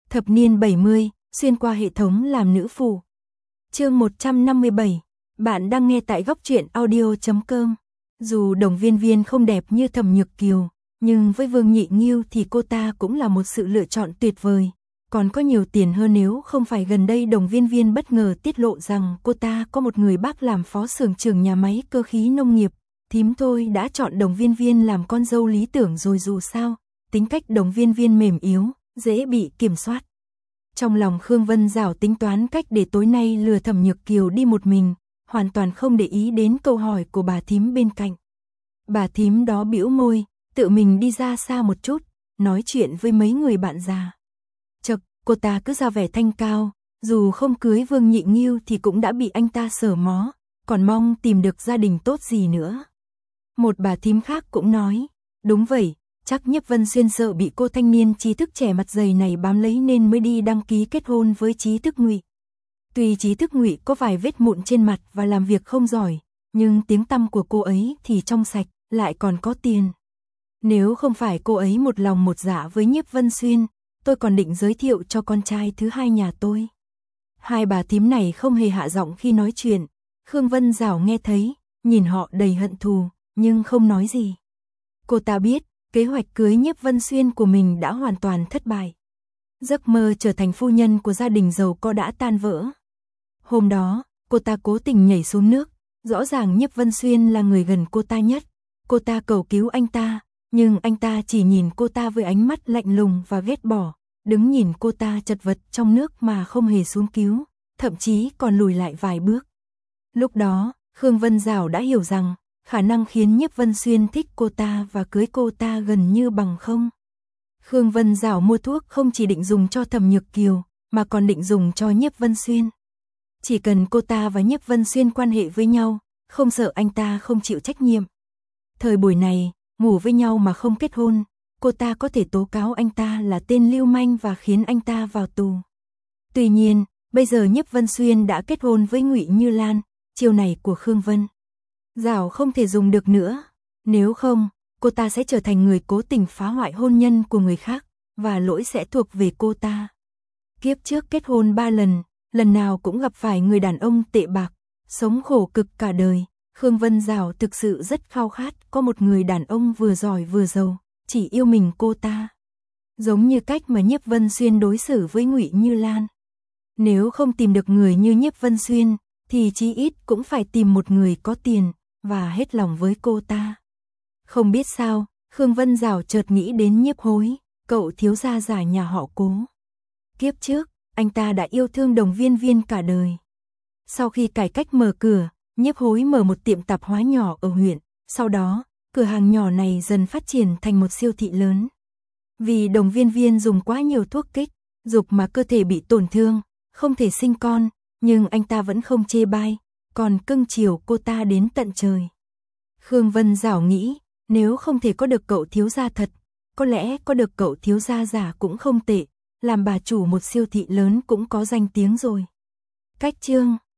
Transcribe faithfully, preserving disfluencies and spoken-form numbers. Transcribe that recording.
Thập niên bảy mươi, xuyên qua hệ thống làm nữ phù. Chương một trăm năm mươi bảy, bạn đang nghe tại góc truyện audio chấm com. Dù Đồng Viên Viên không đẹp như Thẩm Nhược Kiều, nhưng với Vương Nhị Nghiêu thì cô ta cũng là một sự lựa chọn tuyệt vời. Còn có nhiều tiền hơn nếu không phải gần đây Đồng Viên Viên bất ngờ tiết lộ rằng cô ta có một người bác làm phó xưởng trưởng nhà máy cơ khí nông nghiệp. Thím thôi đã chọn Đồng Viên Viên làm con dâu lý tưởng rồi, dù sao, tính cách Đồng Viên Viên mềm yếu, dễ bị kiểm soát. Trong lòng Khương Vân Dảo tính toán cách để tối nay lừa Thẩm Nhược Kiều đi một mình, hoàn toàn không để ý đến câu hỏi của bà thím bên cạnh. Bà thím đó bĩu môi, tự mình đi ra xa một chút, nói chuyện với mấy người bạn già. Chậc, cô ta cứ ra vẻ thanh cao, dù không cưới Vương Nhị Nghiêu thì cũng đã bị anh ta sờ mó, còn mong tìm được gia đình tốt gì nữa. Một bà thím khác cũng nói, đúng vậy, chắc Nhiếp Vân Xuyên sợ bị cô thanh niên trí thức trẻ mặt dày này bám lấy nên mới đi đăng ký kết hôn với Trí Thức Ngụy. Tuy Trí Thức Ngụy có vài vết mụn trên mặt và làm việc không giỏi, nhưng tiếng tăm của cô ấy thì trong sạch, lại còn có tiền. Nếu không phải cô ấy một lòng một dạ với Nhiếp Vân Xuyên, tôi còn định giới thiệu cho con trai thứ hai nhà tôi. Hai bà thím này không hề hạ giọng khi nói chuyện, Khương Vân Dảo nghe thấy, nhìn họ đầy hận thù, nhưng không nói gì. Cô ta biết, kế hoạch cưới Nhiếp Vân Xuyên của mình đã hoàn toàn thất bại. Giấc mơ trở thành phu nhân của gia đình giàu có đã tan vỡ. Hôm đó, cô ta cố tình nhảy xuống nước, rõ ràng Nhiếp Vân Xuyên là người gần cô ta nhất. Cô ta cầu cứu anh ta, nhưng anh ta chỉ nhìn cô ta với ánh mắt lạnh lùng và ghét bỏ, đứng nhìn cô ta chật vật trong nước mà không hề xuống cứu, thậm chí còn lùi lại vài bước. Lúc đó, Khương Vân Dảo đã hiểu rằng, khả năng khiến Nhiếp Vân Xuyên thích cô ta và cưới cô ta gần như bằng không. Khương Vân Dảo mua thuốc không chỉ định dùng cho Thẩm Nhược Kiều, mà còn định dùng cho Nhiếp Vân Xuyên. Chỉ cần cô ta và Nhiếp Vân Xuyên quan hệ với nhau, không sợ anh ta không chịu trách nhiệm. Thời buổi này, ngủ với nhau mà không kết hôn, cô ta có thể tố cáo anh ta là tên lưu manh và khiến anh ta vào tù. Tuy nhiên, bây giờ Nhiếp Vân Xuyên đã kết hôn với Ngụy Như Lan, chiêu này của Khương Vân Dảo không thể dùng được nữa. Nếu không, cô ta sẽ trở thành người cố tình phá hoại hôn nhân của người khác, và lỗi sẽ thuộc về cô ta. Kiếp trước kết hôn ba lần, lần nào cũng gặp phải người đàn ông tệ bạc, sống khổ cực cả đời. Khương Vân Dảo thực sự rất khao khát có một người đàn ông vừa giỏi vừa giàu, chỉ yêu mình cô ta. Giống như cách mà Nhiếp Vân Xuyên đối xử với Ngụy Như Lan. Nếu không tìm được người như Nhiếp Vân Xuyên, thì chí ít cũng phải tìm một người có tiền, và hết lòng với cô ta. Không biết sao, Khương Vân Dảo chợt nghĩ đến Nhiếp Hối, cậu thiếu gia giả nhà họ Cố. Kiếp trước, anh ta đã yêu thương Đồng Viên Viên cả đời. Sau khi cải cách mở cửa, Nhiếp Hối mở một tiệm tạp hóa nhỏ ở huyện, sau đó, cửa hàng nhỏ này dần phát triển thành một siêu thị lớn. Vì Đồng Viên Viên dùng quá nhiều thuốc kích, dục mà cơ thể bị tổn thương, không thể sinh con, nhưng anh ta vẫn không chê bai, còn cưng chiều cô ta đến tận trời. Khương Vân Dảo nghĩ, nếu không thể có được cậu thiếu gia thật, có lẽ có được cậu thiếu gia giả cũng không tệ, làm bà chủ một siêu thị lớn cũng có danh tiếng rồi. Cách chương